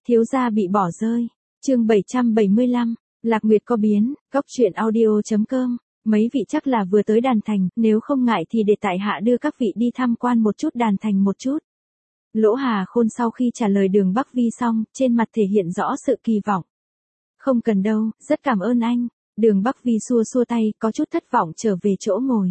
Thiếu gia bị bỏ rơi. Chương 775, Lạc Nguyệt có biến, Cóc truyện audio.com. Mấy vị chắc là vừa tới Đàn Thành, nếu không ngại thì để tại hạ đưa các vị đi tham quan một chút Đàn Thành một chút. Lỗ Hà Khôn sau khi trả lời Đường Bắc Vi xong, trên mặt thể hiện rõ sự kỳ vọng. Không cần đâu, rất cảm ơn anh. Đường Bắc Vi xua xua tay, có chút thất vọng trở về chỗ ngồi.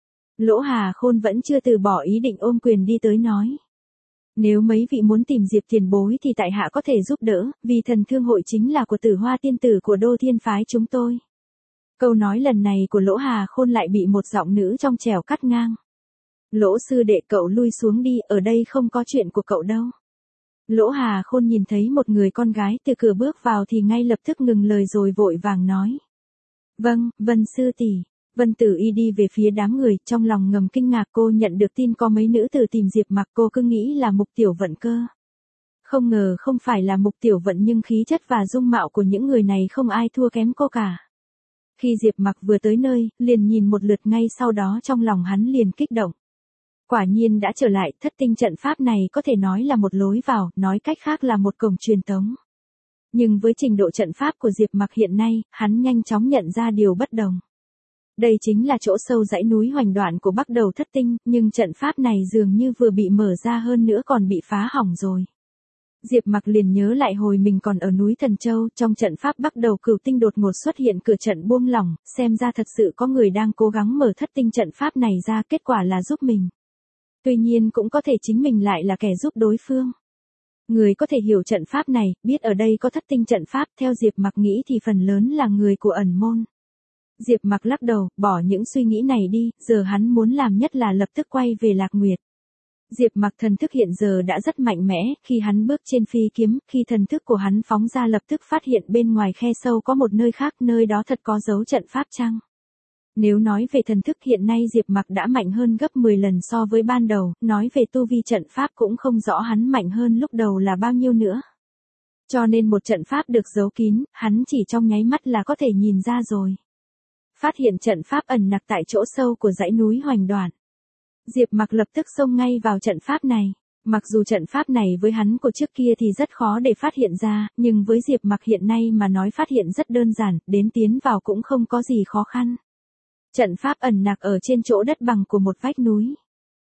Lỗ Hà Khôn vẫn chưa từ bỏ ý định ôm quyền đi tới nói. Nếu mấy vị muốn tìm Diệp tiền bối thì tại hạ có thể giúp đỡ, vì thần thương hội chính là của Tử Hoa tiên tử của Đô Thiên phái chúng tôi. Câu nói lần này của Lỗ Hà Khôn lại bị một giọng nữ trong trẻo cắt ngang. Lỗ sư đệ, cậu lui xuống đi, ở đây không có chuyện của cậu đâu. Lỗ Hà Khôn nhìn thấy một người con gái từ cửa bước vào thì ngay lập tức ngừng lời rồi vội vàng nói. Vâng, Vân sư tỷ. Vân Tử Y đi về phía đám người, trong lòng ngầm kinh ngạc, cô nhận được tin có mấy nữ tử tìm Diệp Mặc, cô cứ nghĩ là Mục Tiểu Vận cơ. Không ngờ không phải là Mục Tiểu Vận, nhưng khí chất và dung mạo của những người này không ai thua kém cô cả. Khi Diệp Mặc vừa tới nơi, liền nhìn một lượt, ngay sau đó trong lòng hắn liền kích động. Quả nhiên đã trở lại, thất tinh trận pháp này có thể nói là một lối vào, nói cách khác là một cổng truyền tống. Nhưng với trình độ trận pháp của Diệp Mặc hiện nay, hắn nhanh chóng nhận ra điều bất đồng. Đây chính là chỗ sâu dãy núi Hoành Đoạn của Bắc Đầu Thất Tinh, nhưng trận pháp này dường như vừa bị mở ra hơn nữa còn bị phá hỏng rồi. Diệp Mặc liền nhớ lại hồi mình còn ở núi Thần Châu, trong trận pháp Bắc Đầu Cửu Tinh đột ngột xuất hiện cửa trận buông lỏng, xem ra thật sự có người đang cố gắng mở thất tinh trận pháp này ra, kết quả là giúp mình. Tuy nhiên cũng có thể chính mình lại là kẻ giúp đối phương. Người có thể hiểu trận pháp này, biết ở đây có thất tinh trận pháp, theo Diệp Mặc nghĩ thì phần lớn là người của ẩn môn. Diệp Mặc lắc đầu, bỏ những suy nghĩ này đi, giờ hắn muốn làm nhất là lập tức quay về Lạc Nguyệt. Diệp Mặc thần thức hiện giờ đã rất mạnh mẽ, khi hắn bước trên phi kiếm, khi thần thức của hắn phóng ra lập tức phát hiện bên ngoài khe sâu có một nơi khác, nơi đó thật có dấu trận pháp chăng? Nếu nói về thần thức hiện nay Diệp Mặc đã mạnh hơn gấp 10 lần so với ban đầu, nói về tu vi trận pháp cũng không rõ hắn mạnh hơn lúc đầu là bao nhiêu nữa. Cho nên một trận pháp được giấu kín, hắn chỉ trong nháy mắt là có thể nhìn ra rồi. Phát hiện trận pháp ẩn nặc tại chỗ sâu của dãy núi Hoành Đoạn. Diệp Mặc lập tức xông ngay vào trận pháp này. Mặc dù trận pháp này với hắn của trước kia thì rất khó để phát hiện ra, nhưng với Diệp Mặc hiện nay mà nói phát hiện rất đơn giản, đến tiến vào cũng không có gì khó khăn. Trận pháp ẩn nặc ở trên chỗ đất bằng của một vách núi.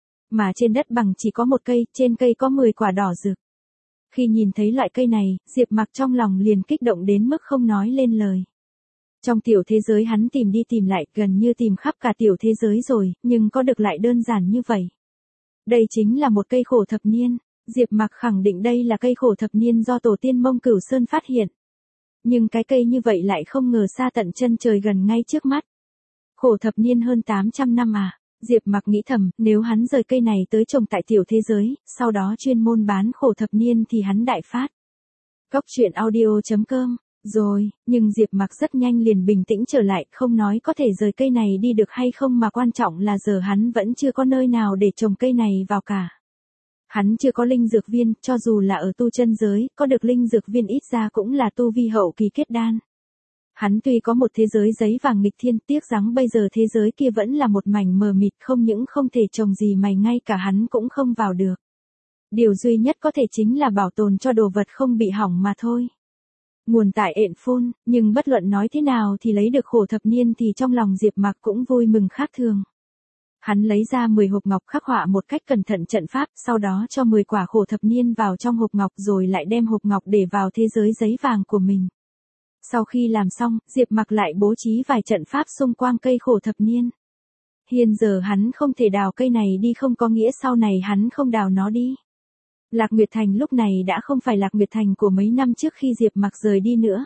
Mà trên đất bằng chỉ có một cây, trên cây có 10 quả đỏ rực. Khi nhìn thấy loại cây này, Diệp Mặc trong lòng liền kích động đến mức không nói lên lời. Trong tiểu thế giới hắn tìm đi tìm lại, gần như tìm khắp cả tiểu thế giới rồi, nhưng có được lại đơn giản như vậy. Đây chính là một cây khổ thập niên. Diệp Mặc khẳng định đây là cây khổ thập niên do tổ tiên Mông Cửu Sơn phát hiện. Nhưng cái cây như vậy lại không ngờ xa tận chân trời gần ngay trước mắt. Khổ thập niên hơn 800 năm à? Diệp Mặc nghĩ thầm, nếu hắn rời cây này tới trồng tại tiểu thế giới, sau đó chuyên môn bán khổ thập niên thì hắn đại phát. Cóc truyện audio.com. Rồi, nhưng Diệp Mặc rất nhanh liền bình tĩnh trở lại, không nói có thể rời cây này đi được hay không mà quan trọng là giờ hắn vẫn chưa có nơi nào để trồng cây này vào cả. Hắn chưa có linh dược viên, cho dù là ở tu chân giới, có được linh dược viên ít ra cũng là tu vi hậu kỳ kết đan. Hắn tuy có một thế giới giấy vàng nghịch thiên, tiếc rằng bây giờ thế giới kia vẫn là một mảnh mờ mịt, không những không thể trồng gì mày ngay cả hắn cũng không vào được. Điều duy nhất có thể chính là bảo tồn cho đồ vật không bị hỏng mà thôi. Nguồn tại ện phun, nhưng bất luận nói thế nào thì lấy được khổ thập niên thì trong lòng Diệp Mặc cũng vui mừng khác thường. Hắn lấy ra 10 hộp ngọc khắc họa một cách cẩn thận trận pháp, sau đó cho 10 quả khổ thập niên vào trong hộp ngọc rồi lại đem hộp ngọc để vào thế giới giấy vàng của mình. Sau khi làm xong, Diệp Mặc lại bố trí vài trận pháp xung quanh cây khổ thập niên. Hiện giờ hắn không thể đào cây này đi không có nghĩa sau này hắn không đào nó đi. Lạc Nguyệt Thành lúc này đã không phải Lạc Nguyệt Thành của mấy năm trước khi Diệp Mặc rời đi nữa.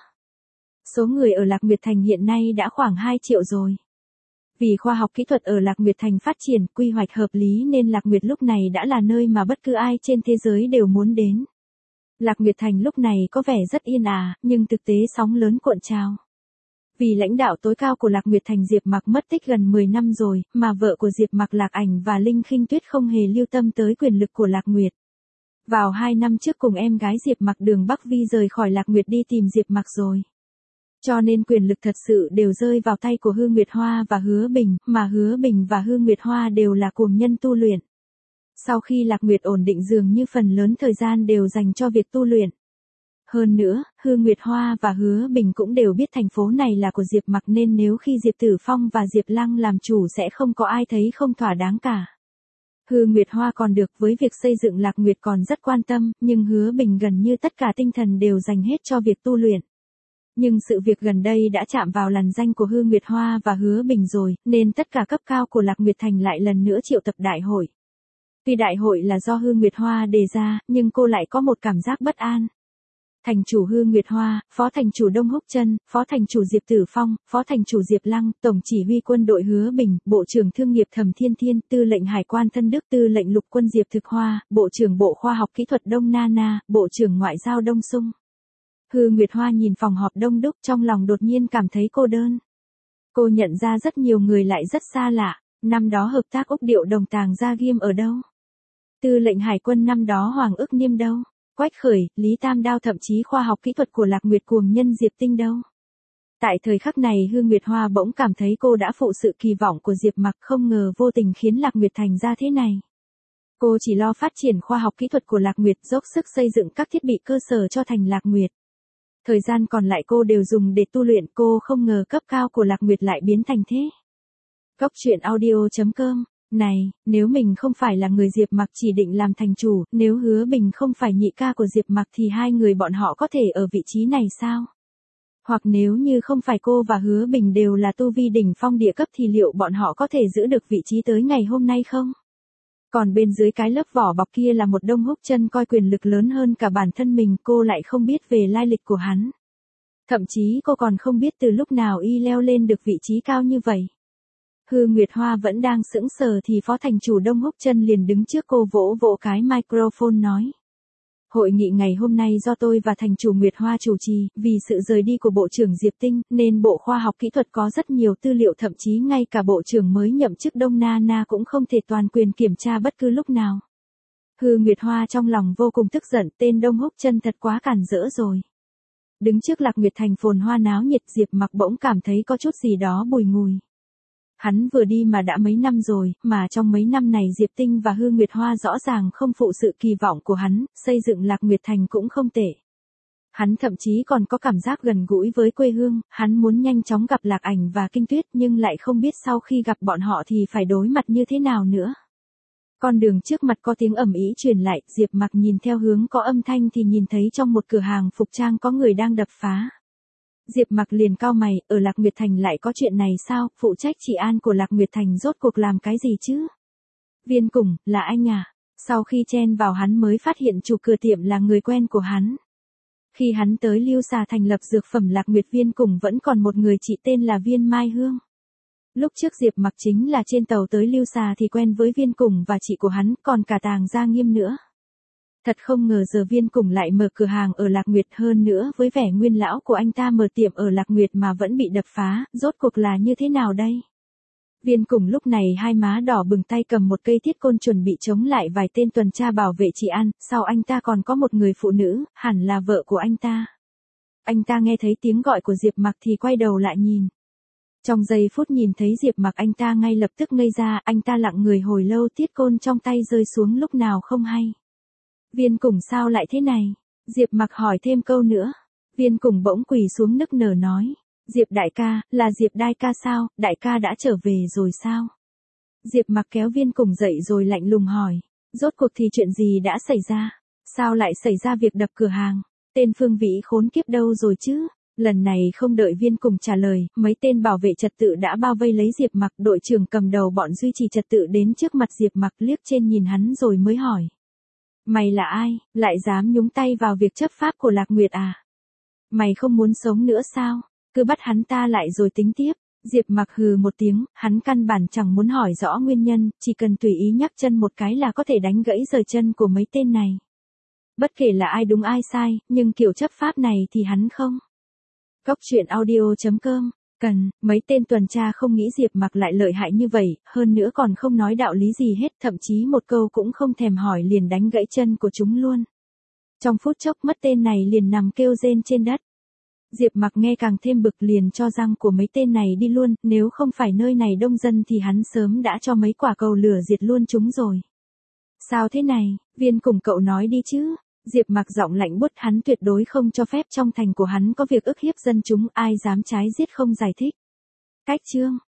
Số người ở Lạc Nguyệt Thành hiện nay đã khoảng 2 triệu rồi. Vì khoa học kỹ thuật ở Lạc Nguyệt Thành phát triển, quy hoạch hợp lý nên Lạc Nguyệt lúc này đã là nơi mà bất cứ ai trên thế giới đều muốn đến. Lạc Nguyệt Thành lúc này có vẻ rất yên ả, nhưng thực tế sóng lớn cuộn trào. Vì lãnh đạo tối cao của Lạc Nguyệt Thành Diệp Mặc mất tích gần 10 năm rồi, mà vợ của Diệp Mặc Lạc Ảnh và Linh Khinh Tuyết không hề lưu tâm tới quyền lực của Lạc Nguyệt. Vào 2 năm trước cùng em gái Diệp Mặc Đường Bắc Vi rời khỏi Lạc Nguyệt đi tìm Diệp Mặc rồi. Cho nên quyền lực thật sự đều rơi vào tay của Hư Nguyệt Hoa và Hứa Bình, mà Hứa Bình và Hư Nguyệt Hoa đều là cuồng nhân tu luyện. Sau khi Lạc Nguyệt ổn định dường như phần lớn thời gian đều dành cho việc tu luyện. Hơn nữa, Hư Nguyệt Hoa và Hứa Bình cũng đều biết thành phố này là của Diệp Mặc nên nếu khi Diệp Tử Phong và Diệp Lăng làm chủ sẽ không có ai thấy không thỏa đáng cả. Hư Nguyệt Hoa còn được với việc xây dựng Lạc Nguyệt còn rất quan tâm, nhưng Hứa Bình gần như tất cả tinh thần đều dành hết cho việc tu luyện. Nhưng sự việc gần đây đã chạm vào lằn danh của Hư Nguyệt Hoa và Hứa Bình rồi, nên tất cả cấp cao của Lạc Nguyệt Thành lại lần nữa triệu tập đại hội. Tuy đại hội là do Hư Nguyệt Hoa đề ra, nhưng cô lại có một cảm giác bất an. Thành chủ Hư Nguyệt Hoa, phó thành chủ Đông Húc Chân, phó thành chủ Diệp Tử Phong, phó thành chủ Diệp Lăng, tổng chỉ huy quân đội Hứa Bình, bộ trưởng thương nghiệp Thẩm Thiên Thiên, tư lệnh hải quan Thân Đức, tư lệnh lục quân Diệp Thực Hoa, bộ trưởng bộ khoa học kỹ thuật Đông Nana, bộ trưởng ngoại giao Đông Sung. Hư Nguyệt Hoa nhìn phòng họp đông đúc trong lòng đột nhiên cảm thấy cô đơn. Cô nhận ra rất nhiều người lại rất xa lạ, năm đó hợp tác Úc Điệu Đồng Tàng Gia Ghim ở đâu? Tư lệnh hải quân năm đó Hoàng Ức Niêm đâu? Quách Khởi, Lý Tam Đao thậm chí khoa học kỹ thuật của Lạc Nguyệt cuồng nhân Diệp Tinh đâu? Tại thời khắc này Hư Nguyệt Hoa bỗng cảm thấy cô đã phụ sự kỳ vọng của Diệp Mặc, không ngờ vô tình khiến Lạc Nguyệt thành ra thế này. Cô chỉ lo phát triển khoa học kỹ thuật của Lạc Nguyệt, dốc sức xây dựng các thiết bị cơ sở cho thành Lạc Nguyệt. Thời gian còn lại cô đều dùng để tu luyện, cô không ngờ cấp cao của Lạc Nguyệt lại biến thành thế. Cốc truyện audio.com. Này, nếu mình không phải là người Diệp Mặc chỉ định làm thành chủ, nếu Hứa Bình không phải nhị ca của Diệp Mặc thì hai người bọn họ có thể ở vị trí này sao? Hoặc nếu như không phải cô và Hứa Bình đều là tu vi đỉnh phong địa cấp thì liệu bọn họ có thể giữ được vị trí tới ngày hôm nay không? Còn bên dưới cái lớp vỏ bọc kia là một Đông Húc Chân coi quyền lực lớn hơn cả bản thân mình, cô lại không biết về lai lịch của hắn. Thậm chí cô còn không biết từ lúc nào y leo lên được vị trí cao như vậy. Hư Nguyệt Hoa vẫn đang sững sờ thì phó thành chủ Đông Húc Chân liền đứng trước cô vỗ vỗ cái microphone nói. Hội nghị ngày hôm nay do tôi và thành chủ Nguyệt Hoa chủ trì, vì sự rời đi của Bộ trưởng Diệp Tinh, nên Bộ Khoa học Kỹ thuật có rất nhiều tư liệu, thậm chí ngay cả Bộ trưởng mới nhậm chức Đông Nana cũng không thể toàn quyền kiểm tra bất cứ lúc nào. Hư Nguyệt Hoa trong lòng vô cùng tức giận, tên Đông Húc Chân thật quá cản rỡ rồi. Đứng trước Lạc Nguyệt Thành phồn hoa náo nhiệt, Diệp Mặc bỗng cảm thấy có chút gì đó bùi ngùi. Hắn vừa đi mà đã mấy năm rồi, mà trong mấy năm này Diệp Tinh và Hư Nguyệt Hoa rõ ràng không phụ sự kỳ vọng của hắn, xây dựng Lạc Nguyệt Thành cũng không tệ. Hắn thậm chí còn có cảm giác gần gũi với quê hương, hắn muốn nhanh chóng gặp Lạc Ảnh và Kinh Tuyết nhưng lại không biết sau khi gặp bọn họ thì phải đối mặt như thế nào nữa. Con đường trước mặt có tiếng ầm ĩ truyền lại, Diệp Mặc nhìn theo hướng có âm thanh thì nhìn thấy trong một cửa hàng phục trang có người đang đập phá. Diệp Mặc liền cau mày, ở Lạc Nguyệt Thành lại có chuyện này sao, phụ trách trị an của Lạc Nguyệt Thành rốt cuộc làm cái gì chứ? Viên Cùng, là anh à? Sau khi chen vào hắn mới phát hiện chủ cửa tiệm là người quen của hắn. Khi hắn tới Lưu Xà thành lập dược phẩm Lạc Nguyệt, Viên Cùng vẫn còn một người chị tên là Viên Mai Hương. Lúc trước Diệp Mặc chính là trên tàu tới Lưu Xà thì quen với Viên Cùng và chị của hắn, còn cả Tàng Gia Nghiêm nữa. Thật không ngờ giờ Viên Cùng lại mở cửa hàng ở Lạc Nguyệt, hơn nữa với vẻ nguyên lão của anh ta mở tiệm ở Lạc Nguyệt mà vẫn bị đập phá, rốt cuộc là như thế nào đây? Viên Cùng lúc này hai má đỏ bừng, tay cầm một cây thiết côn chuẩn bị chống lại vài tên tuần tra bảo vệ trị an, sau anh ta còn có một người phụ nữ, hẳn là vợ của anh ta. Anh ta nghe thấy tiếng gọi của Diệp Mặc thì quay đầu lại nhìn. Trong giây phút nhìn thấy Diệp Mặc anh ta ngay lập tức ngây ra, anh ta lặng người hồi lâu, thiết côn trong tay rơi xuống lúc nào không hay. Viên Cùng sao lại thế này? Diệp Mặc hỏi thêm câu nữa. Viên Cùng bỗng quỳ xuống nức nở nói. Diệp đại ca, là Diệp đại ca sao, đại ca đã trở về rồi sao? Diệp Mặc kéo Viên Cùng dậy rồi lạnh lùng hỏi. Rốt cuộc thì chuyện gì đã xảy ra? Sao lại xảy ra việc đập cửa hàng? Tên Phương Vĩ khốn kiếp đâu rồi chứ? Lần này không đợi Viên Cùng trả lời, mấy tên bảo vệ trật tự đã bao vây lấy Diệp Mặc, đội trưởng cầm đầu bọn duy trì trật tự đến trước mặt Diệp Mặc liếc trên nhìn hắn rồi mới hỏi. Mày là ai, lại dám nhúng tay vào việc chấp pháp của Lạc Nguyệt à? Mày không muốn sống nữa sao? Cứ bắt hắn ta lại rồi tính tiếp. Diệp Mặc hừ một tiếng, hắn căn bản chẳng muốn hỏi rõ nguyên nhân, chỉ cần tùy ý nhắc chân một cái là có thể đánh gãy rời chân của mấy tên này. Bất kể là ai đúng ai sai, nhưng kiểu chấp pháp này thì hắn không. Cốc truyện audio.com. Mấy tên tuần tra không nghĩ Diệp Mặc lại lợi hại như vậy, hơn nữa còn không nói đạo lý gì hết, thậm chí một câu cũng không thèm hỏi liền đánh gãy chân của chúng luôn. Trong phút chốc mất tên này liền nằm kêu rên trên đất. Diệp Mặc nghe càng thêm bực liền cho răng của mấy tên này đi luôn, nếu không phải nơi này đông dân thì hắn sớm đã cho mấy quả cầu lửa diệt luôn chúng rồi. Sao thế này, Viên Cùng cậu nói đi chứ, Diệp Mạc giọng lạnh buốt, hắn tuyệt đối không cho phép trong thành của hắn có việc ức hiếp dân chúng, ai dám trái giết không giải thích. Cách chương